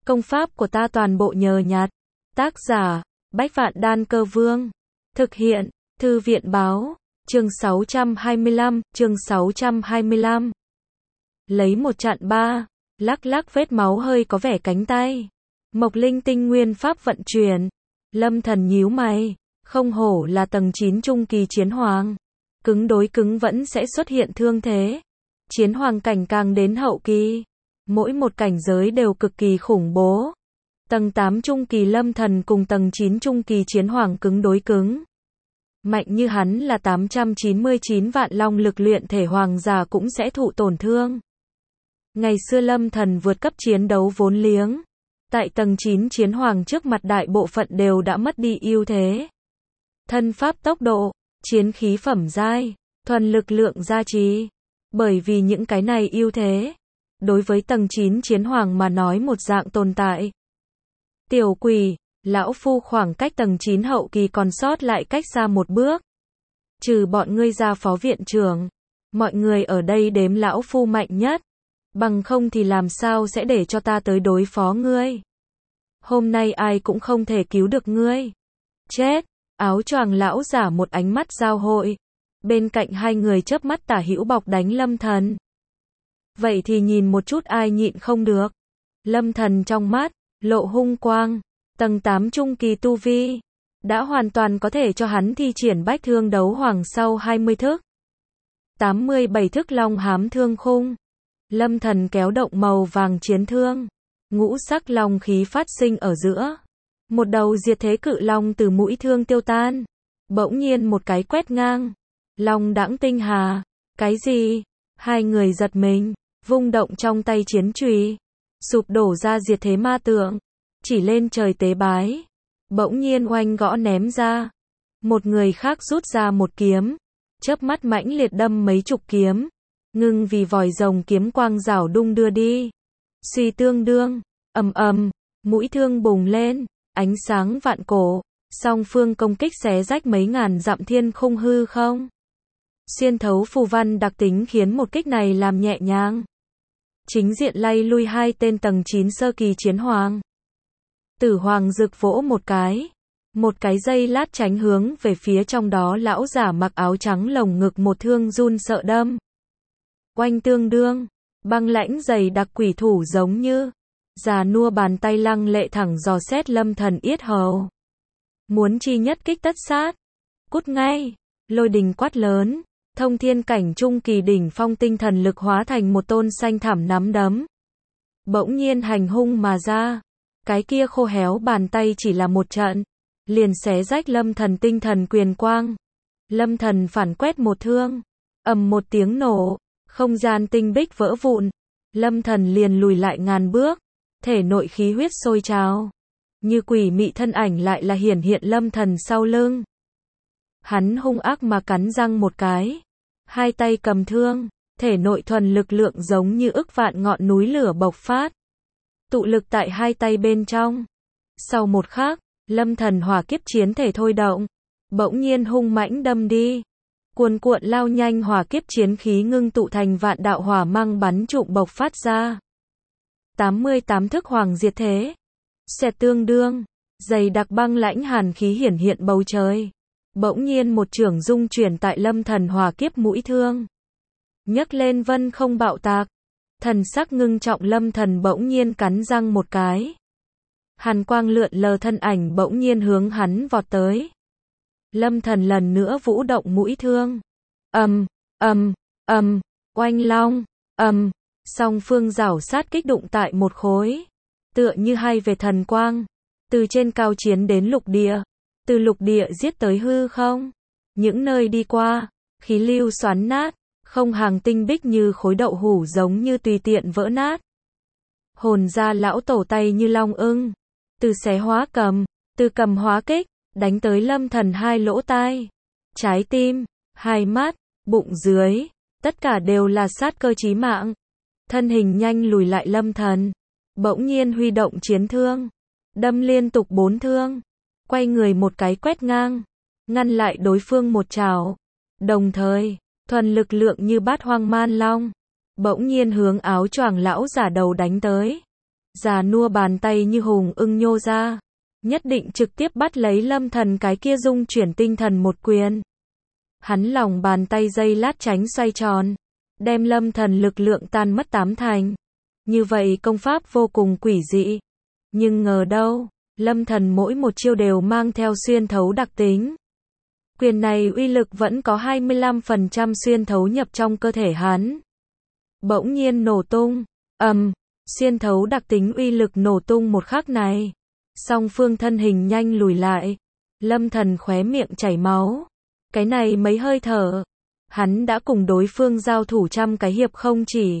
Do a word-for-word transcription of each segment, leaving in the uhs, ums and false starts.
Công pháp của ta toàn bộ nhờ nhặt. Tác giả, Bách Vạn Đan Cơ Vương. Thực hiện, Thư viện Báo. Chương sáu trăm hai mươi lăm, chương sáu trăm hai mươi lăm. Lấy một chặn ba, lắc lắc vết máu hơi có vẻ cánh tay. Mộc linh tinh nguyên pháp vận chuyển. Lâm Thần nhíu mày, không hổ là tầng chín trung kỳ chiến hoàng. Cứng đối cứng vẫn sẽ xuất hiện thương thế. Chiến hoàng cảnh càng đến hậu kỳ. Mỗi một cảnh giới đều cực kỳ khủng bố. Tầng tám trung kỳ Lâm Thần cùng tầng chín trung kỳ chiến hoàng cứng đối cứng. Mạnh như hắn là tám trăm chín mươi chín vạn long lực luyện thể hoàng giả cũng sẽ thụ tổn thương. Ngày xưa Lâm Thần vượt cấp chiến đấu vốn liếng. Tại tầng chín chiến hoàng trước mặt đại bộ phận đều đã mất đi ưu thế. Thân pháp tốc độ, chiến khí phẩm giai, thuần lực lượng gia trì. Bởi vì những cái này ưu thế, đối với tầng chín chiến hoàng mà nói một dạng tồn tại. Tiểu quỷ, lão phu khoảng cách tầng chín hậu kỳ còn sót lại cách xa một bước. Trừ bọn ngươi ra phó viện trưởng, mọi người ở đây đếm lão phu mạnh nhất. Bằng không thì làm sao sẽ để cho ta tới đối phó ngươi. Hôm nay ai cũng không thể cứu được ngươi. Chết, áo choàng lão giả một ánh mắt giao hội. Bên cạnh hai người chớp mắt tả hữu bọc đánh Lâm Thần. Vậy thì nhìn một chút ai nhịn không được. Lâm Thần trong mắt, lộ hung quang. Tầng tám trung kỳ tu vi. Đã hoàn toàn có thể cho hắn thi triển bách thương đấu hoàng sau hai mươi thức. tám mươi bảy thức long hám thương khung. Lâm Thần kéo động màu vàng chiến thương. Ngũ sắc long khí phát sinh ở giữa. Một đầu diệt thế cự long từ mũi thương tiêu tan. Bỗng nhiên một cái quét ngang. Long đãng tinh hà. Cái gì? Hai người giật mình. Vung động trong tay chiến chùy. Sụp đổ ra diệt thế ma tượng. Chỉ lên trời tế bái. Bỗng nhiên oanh gõ ném ra. Một người khác rút ra một kiếm. Chớp mắt mãnh liệt đâm mấy chục kiếm. Ngưng vì vòi rồng kiếm quang rảo đung đưa đi. Suy tương đương. Ầm ầm. Mũi thương bùng lên. Ánh sáng vạn cổ. Song phương công kích xé rách mấy ngàn dặm thiên khung hư không. Xuyên thấu phù văn đặc tính khiến một kích này làm nhẹ nhàng. Chính diện lay lui hai tên tầng chín sơ kỳ chiến hoàng. Tử hoàng rực vỗ một cái. Một cái dây lát tránh hướng về phía trong đó lão giả mặc áo trắng lồng ngực một thương run sợ đâm. Oanh tương đương. Băng lãnh dày đặc quỷ thủ giống như. Già nua bàn tay lăng lệ thẳng dò xét Lâm Thần yết hầu. Muốn chi nhất kích tất sát. Cút ngay. Lôi đình quát lớn. Thông thiên cảnh trung kỳ đỉnh phong tinh thần lực hóa thành một tôn xanh thảm nắm đấm. Bỗng nhiên hành hung mà ra. Cái kia khô héo bàn tay chỉ là một trận. Liền xé rách Lâm Thần tinh thần quyền quang. Lâm Thần phản quét một thương. Ầm một tiếng nổ. Không gian tinh bích vỡ vụn. Lâm Thần liền lùi lại ngàn bước. Thể nội khí huyết sôi trào. Như quỷ mị thân ảnh lại là hiển hiện Lâm Thần sau lưng. Hắn hung ác mà cắn răng một cái. Hai tay cầm thương. Thể nội thuần lực lượng giống như ức vạn ngọn núi lửa bộc phát. Tụ lực tại hai tay bên trong. Sau một khắc, Lâm Thần hỏa kiếp chiến thể thôi động. Bỗng nhiên hung mãnh đâm đi. Cuồn cuộn lao nhanh hỏa kiếp chiến khí ngưng tụ thành vạn đạo hỏa mang bắn trụm bộc phát ra. tám mươi tám thức hoàng diệt thế. Xẹt tương đương. Dày đặc băng lãnh hàn khí hiển hiện bầu trời. Bỗng nhiên một chưởng dung chuyển tại Lâm Thần hỏa kiếp mũi thương. Nhấc lên vân không bạo tạc. Thần sắc ngưng trọng Lâm Thần bỗng nhiên cắn răng một cái. Hàn quang lượn lờ thân ảnh bỗng nhiên hướng hắn vọt tới. Lâm Thần lần nữa vũ động mũi thương. Ầm, ầm, ầm, oanh long, ầm, song phương rảo sát kích đụng tại một khối. Tựa như hai vệt thần quang. Từ trên cao chiến đến lục địa. Từ lục địa giết tới hư không. Những nơi đi qua, khí lưu xoắn nát. Không hàng tinh bích như khối đậu hủ giống như tùy tiện vỡ nát. Hồn ra lão tổ tay như long ưng. Từ xé hóa cầm, từ cầm hóa kích, đánh tới Lâm Thần hai lỗ tai. Trái tim, hai mắt, bụng dưới, tất cả đều là sát cơ chí mạng. Thân hình nhanh lùi lại Lâm Thần. Bỗng nhiên huy động chiến thương. Đâm liên tục bốn thương. Quay người một cái quét ngang. Ngăn lại đối phương một trảo. Đồng thời, thuần lực lượng như bát hoang man long. Bỗng nhiên hướng áo choàng lão giả đầu đánh tới. già nua bàn tay như hùng ưng nhô ra, nhất định trực tiếp bắt lấy Lâm Thần cái kia dung chuyển tinh thần một quyền. Hắn lòng bàn tay dây lát tránh xoay tròn, đem Lâm Thần lực lượng tan mất tám thành. Như vậy công pháp vô cùng quỷ dị. Nhưng ngờ đâu, Lâm Thần mỗi một chiêu đều mang theo xuyên thấu đặc tính. Quyền này uy lực vẫn có hai mươi lăm phần trăm xuyên thấu nhập trong cơ thể hắn. Bỗng nhiên nổ tung, ầm, um, xuyên thấu đặc tính uy lực nổ tung một khắc này. Song phương thân hình nhanh lùi lại. Lâm Thần khóe miệng chảy máu. Cái này mấy hơi thở, hắn đã cùng đối phương giao thủ trăm cái hiệp không chỉ.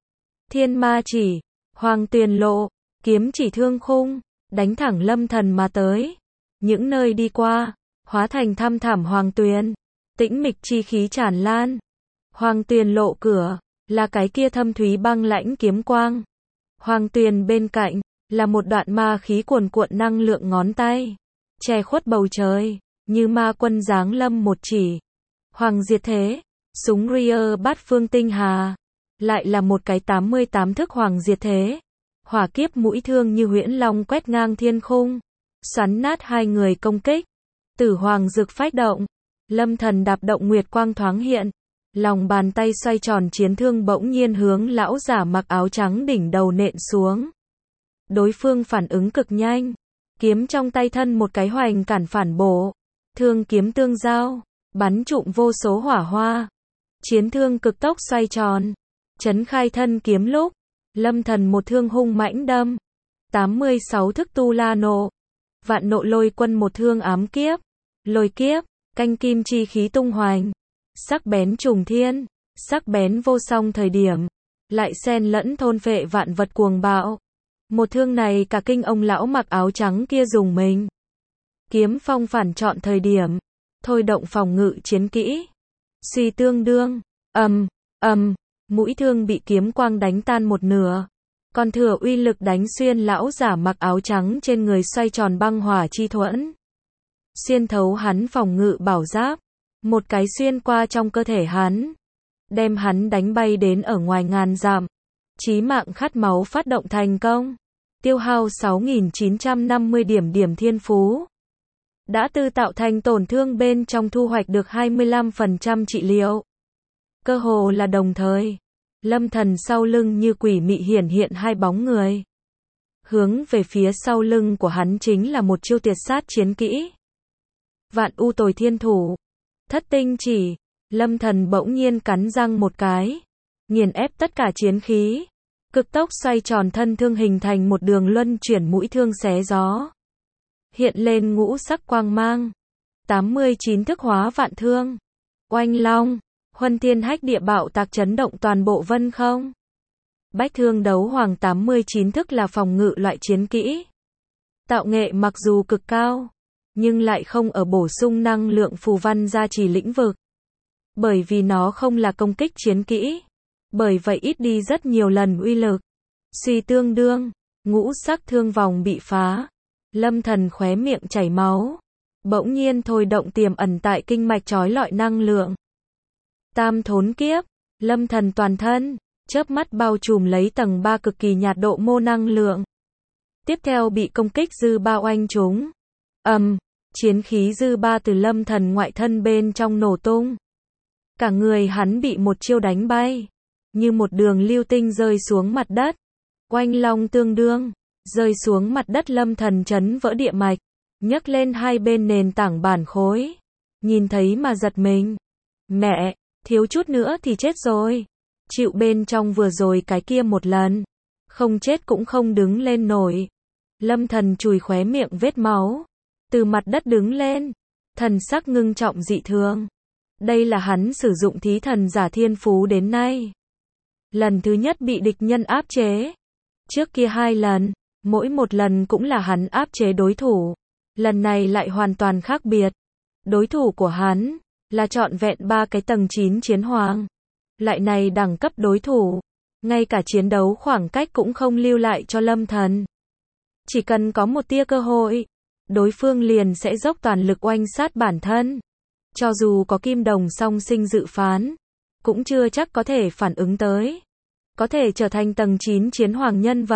Thiên ma chỉ, Hoàng Tuyền lộ, kiếm chỉ thương khung, đánh thẳng Lâm Thần mà tới. Những nơi đi qua, hóa thành thăm thẳm hoàng tuyền, tĩnh mịch chi khí tràn lan. Hoàng Tuyền lộ cửa, là cái kia thâm thúy băng lãnh kiếm quang. Hoàng Tuyền bên cạnh, là một đoạn ma khí cuồn cuộn năng lượng ngón tay, che khuất bầu trời, như ma quân giáng lâm một chỉ. Hoàng diệt thế, súng Rear bát phương tinh hà, lại là một cái tám mươi tám thức hoàng diệt thế. Hỏa kiếp mũi thương như huyễn long quét ngang thiên khung, xoắn nát hai người công kích. Tử hoàng dực phách động, Lâm Thần đạp động nguyệt quang thoáng hiện, lòng bàn tay xoay tròn chiến thương bỗng nhiên hướng lão giả mặc áo trắng đỉnh đầu nện xuống. Đối phương phản ứng cực nhanh, kiếm trong tay thân một cái hoành cản phản bổ, thương kiếm tương giao, bắn trụm vô số hỏa hoa. Chiến thương cực tốc xoay tròn, chấn khai thân kiếm lúc, Lâm Thần một thương hung mãnh đâm. tám mươi sáu thức tu la nộ, vạn nộ lôi quân một thương ám kiếp, lôi kiếp, canh kim chi khí tung hoành, sắc bén trùng thiên, sắc bén vô song thời điểm, lại xen lẫn thôn phệ vạn vật cuồng bạo. Một thương này cả kinh ông lão mặc áo trắng kia dùng mình. Kiếm phong phản chọn thời điểm, thôi động phòng ngự chiến kỹ. Suy tương đương, ầm, ầm, mũi thương bị kiếm quang đánh tan một nửa, còn thừa uy lực đánh xuyên lão giả mặc áo trắng trên người xoay tròn băng hỏa chi thuẫn. Xuyên thấu hắn phòng ngự bảo giáp, một cái xuyên qua trong cơ thể hắn, đem hắn đánh bay đến ở ngoài ngàn dặm. Chí mạng khát máu phát động thành công, tiêu hao sáu nghìn chín trăm năm mươi điểm điểm thiên phú. Đã từ tạo thành tổn thương bên trong thu hoạch được hai mươi lăm phần trăm trị liệu. Cơ hồ là đồng thời, Lâm Thần sau lưng như quỷ mị hiển hiện hai bóng người. Hướng về phía sau lưng của hắn chính là một chiêu tuyệt sát chiến kỹ. Vạn u tồi thiên thủ, thất tinh chỉ. Lâm Thần bỗng nhiên cắn răng một cái, nghiền ép tất cả chiến khí, cực tốc xoay tròn thân thương hình thành một đường luân chuyển mũi thương xé gió. Hiện lên ngũ sắc quang mang, tám mươi chín thức hóa vạn thương, oanh long, huân thiên hách địa bạo tạc chấn động toàn bộ vân không. Bách thương đấu hoàng tám mươi chín thức là phòng ngự loại chiến kỹ. Tạo nghệ mặc dù cực cao, nhưng lại không ở bổ sung năng lượng phù văn gia trì lĩnh vực. Bởi vì nó không là công kích chiến kỹ, bởi vậy ít đi rất nhiều lần uy lực. Suy tương đương, ngũ sắc thương vòng bị phá. Lâm Thần khóe miệng chảy máu, bỗng nhiên thôi động tiềm ẩn tại kinh mạch chói lọi năng lượng. Tam thốn kiếp, Lâm Thần toàn thân, chớp mắt bao trùm lấy tầng ba cực kỳ nhạt độ mô năng lượng. Tiếp theo bị công kích dư ba oanh trúng. Ầm, um, chiến khí dư ba từ Lâm Thần ngoại thân bên trong nổ tung. Cả người hắn bị một chiêu đánh bay, như một đường lưu tinh rơi xuống mặt đất. Oanh long tương đương, rơi xuống mặt đất Lâm Thần chấn vỡ địa mạch, nhấc lên hai bên nền tảng bản khối. Nhìn thấy mà giật mình. Mẹ, thiếu chút nữa thì chết rồi. Chịu bên trong vừa rồi cái kia một lần, không chết cũng không đứng lên nổi. Lâm Thần chùi khóe miệng vết máu, từ mặt đất đứng lên, thần sắc ngưng trọng dị thường. Đây là hắn sử dụng thí thần giả thiên phú đến nay lần thứ nhất bị địch nhân áp chế. Trước kia hai lần, mỗi một lần cũng là hắn áp chế đối thủ. Lần này lại hoàn toàn khác biệt. Đối thủ của hắn là trọn vẹn ba cái tầng chín chiến hoàng. Lại này đẳng cấp đối thủ, ngay cả chiến đấu khoảng cách cũng không lưu lại cho Lâm Thần. Chỉ cần có một tia cơ hội, đối phương liền sẽ dốc toàn lực oanh sát bản thân. Cho dù có kim đồng song sinh dự phán, cũng chưa chắc có thể phản ứng tới. Có thể trở thành tầng chín chiến hoàng nhân vật.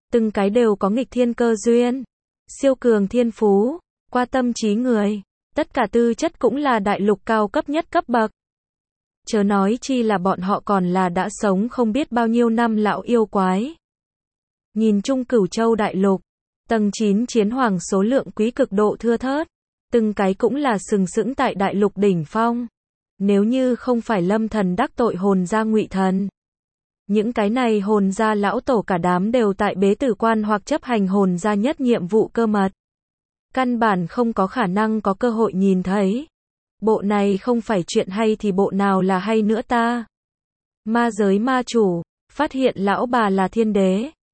từng cái đều có nghịch thiên cơ duyên, siêu cường thiên phú, qua tâm trí người, tất cả tư chất cũng là đại lục cao cấp nhất cấp bậc. Chớ nói chi là bọn họ còn là đã sống không biết bao nhiêu năm lão yêu quái. Nhìn chung Cửu Châu đại lục, tầng chín chiến hoàng số lượng quý cực độ thưa thớt, từng cái cũng là sừng sững tại đại lục đỉnh phong. Nếu như không phải Lâm Thần đắc tội hồn gia Ngụy Thần, những cái này hồn gia lão tổ cả đám đều tại bế tử quan hoặc chấp hành hồn gia nhất nhiệm vụ cơ mật. Căn bản không có khả năng có cơ hội nhìn thấy. Bộ này không phải chuyện hay thì bộ nào là hay nữa ta? Ma giới ma chủ, phát hiện lão bà là thiên đế.